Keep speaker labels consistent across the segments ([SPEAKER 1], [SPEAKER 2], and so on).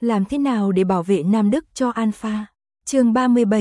[SPEAKER 1] Làm thế nào để bảo vệ Nam Đức cho Alpha? Chương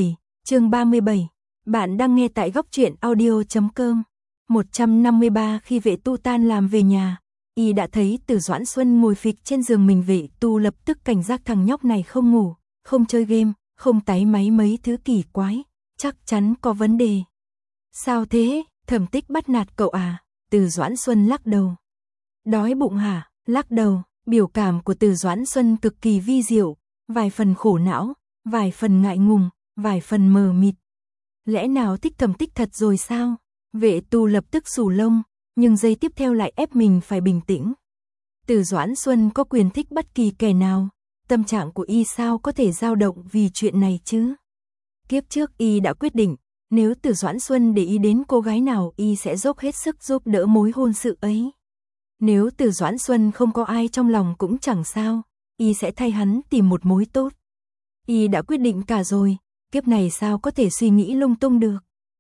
[SPEAKER 1] 37. Bạn đang nghe tại góc truyện audio.com. 153 khi Vệ Tu tan làm về nhà, y đã thấy Từ Doãn Xuân ngồi phịch trên giường mình. Vệ Tu lập tức cảnh giác, thằng nhóc này không ngủ, không chơi game, không táy máy mấy thứ kỳ quái, chắc chắn có vấn đề. Sao thế, Thẩm Tích bắt nạt cậu à? Từ Doãn Xuân lắc đầu. Đói bụng hả? Lắc đầu. Biểu cảm của Từ Doãn Xuân cực kỳ vi diệu, vài phần khổ não, vài phần ngại ngùng, vài phần mờ mịt. Lẽ nào thích Thẩm Tích thật rồi sao? Vệ Tu lập tức xù lông, nhưng giây tiếp theo lại ép mình phải bình tĩnh. Từ Doãn Xuân có quyền thích bất kỳ kẻ nào, tâm trạng của y sao có thể dao động vì chuyện này chứ? Kiếp trước y đã quyết định, nếu Từ Doãn Xuân để ý đến cô gái nào, y sẽ dốc hết sức giúp đỡ mối hôn sự ấy. Nếu Từ Doãn Xuân không có ai trong lòng cũng chẳng sao, y sẽ thay hắn tìm một mối tốt. Y đã quyết định cả rồi, kiếp này sao có thể suy nghĩ lung tung được.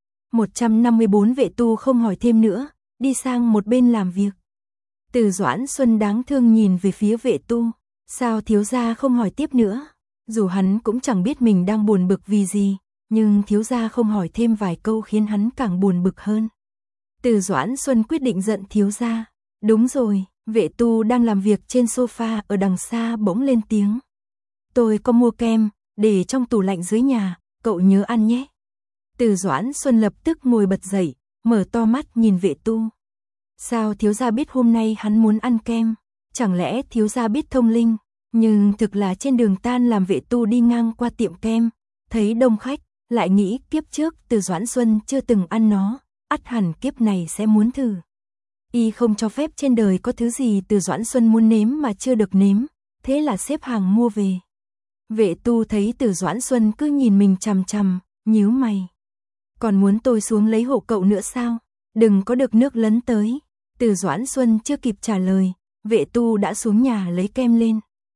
[SPEAKER 1] 154 Vệ Tu không hỏi thêm nữa, đi sang một bên làm việc. Từ Doãn Xuân đáng thương nhìn về phía Vệ Tu, sao thiếu gia không hỏi tiếp nữa? Dù hắn cũng chẳng biết mình đang buồn bực vì gì, nhưng thiếu gia không hỏi thêm vài câu khiến hắn càng buồn bực hơn. Từ Doãn Xuân quyết định giận thiếu gia. Đúng rồi, Vệ Tu đang làm việc trên sofa ở đằng xa bỗng lên tiếng. Tôi có mua kem, để trong tủ lạnh dưới nhà, cậu nhớ ăn nhé. Từ Doãn Xuân lập tức ngồi bật dậy, mở to mắt nhìn Vệ Tu. Sao thiếu gia biết hôm nay hắn muốn ăn kem? Chẳng lẽ thiếu gia biết thông linh? Nhưng thực là trên đường tan làm, Vệ Tu đi ngang qua tiệm kem, thấy đông khách, lại nghĩ kiếp trước Từ Doãn Xuân chưa từng ăn nó, ắt hẳn kiếp này sẽ muốn thử. Y không cho phép trên đời có thứ gì Từ Doãn Xuân muốn nếm mà chưa được nếm, thế là xếp hàng mua về. Vệ Tu thấy Từ Doãn Xuân cứ nhìn mình chằm chằm, nhíu mày. Còn muốn tôi xuống lấy hộ cậu nữa sao? Đừng có được nước lấn tới. Từ Doãn Xuân chưa kịp trả lời, Vệ Tu đã xuống nhà lấy kem lên.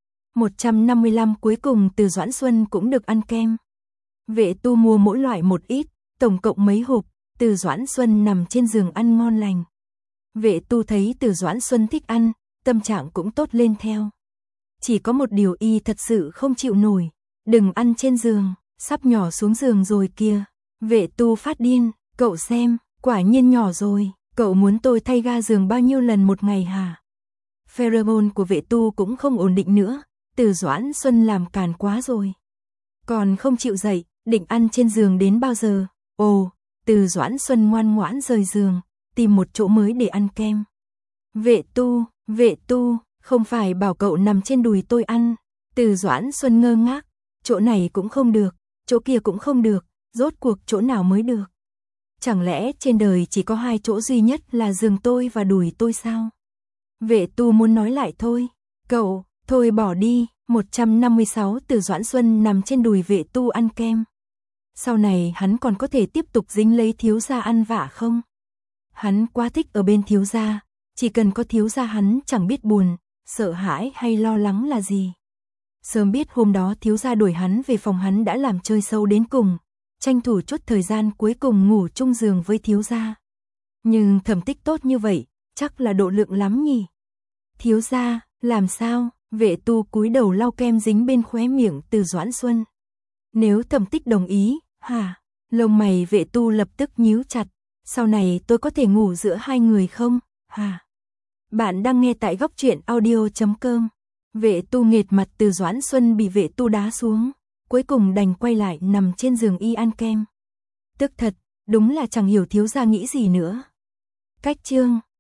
[SPEAKER 1] 155 cuối cùng Từ Doãn Xuân cũng được ăn kem. Vệ Tu mua mỗi loại một ít, tổng cộng mấy hộp. Từ Doãn Xuân nằm trên giường ăn ngon lành. Vệ Tu thấy Từ Doãn Xuân thích ăn, tâm trạng cũng tốt lên theo. Chỉ có một điều y thật sự không chịu nổi, đừng ăn trên giường, sắp nhỏ xuống giường rồi kìa. Vệ Tu phát điên, cậu xem, quả nhiên nhỏ rồi, cậu muốn tôi thay ga giường bao nhiêu lần một ngày hả? Pheromone của Vệ Tu cũng không ổn định nữa, Từ Doãn Xuân làm càn quá rồi. Còn không chịu dậy, định ăn trên giường đến bao giờ? Ồ, Từ Doãn Xuân ngoan ngoãn rời giường, tìm một chỗ mới để ăn kem. Vệ Tu, không phải bảo cậu nằm trên đùi tôi ăn. Từ Doãn Xuân ngơ ngác, chỗ này cũng không được, chỗ kia cũng không được, rốt cuộc chỗ nào mới được? Chẳng lẽ trên đời chỉ có hai chỗ duy nhất là giường tôi và đùi tôi sao? Vệ Tu muốn nói lại thôi, cậu, thôi bỏ đi. 156 Từ Doãn Xuân nằm trên đùi Vệ Tu ăn kem. Sau này hắn còn có thể tiếp tục dính lấy thiếu gia ăn vạ không? Hắn quá thích ở bên thiếu gia, chỉ cần có thiếu gia hắn chẳng biết buồn, sợ hãi hay lo lắng là gì. Sớm biết hôm đó thiếu gia đuổi hắn về phòng, hắn đã làm chơi sâu đến cùng, tranh thủ chút thời gian cuối cùng ngủ chung giường với thiếu gia. Nhưng Thẩm Tích tốt như vậy, chắc là độ lượng lắm nhỉ? Thiếu gia, làm sao? Vệ Tu cúi đầu lau kem dính bên khóe miệng Từ Doãn Xuân. Nếu Thẩm Tích đồng ý, hả? Lông mày Vệ Tu lập tức nhíu chặt. Sau này tôi có thể ngủ giữa hai người không? Hả? Bạn đang nghe tại góc truyện audio.com. Vệ Tu nghệt mặt, Từ Doãn Xuân bị Vệ Tu đá xuống, cuối cùng đành quay lại nằm trên giường y ăn kem. Tức thật, đúng là chẳng hiểu thiếu gia nghĩ gì nữa. Cách chương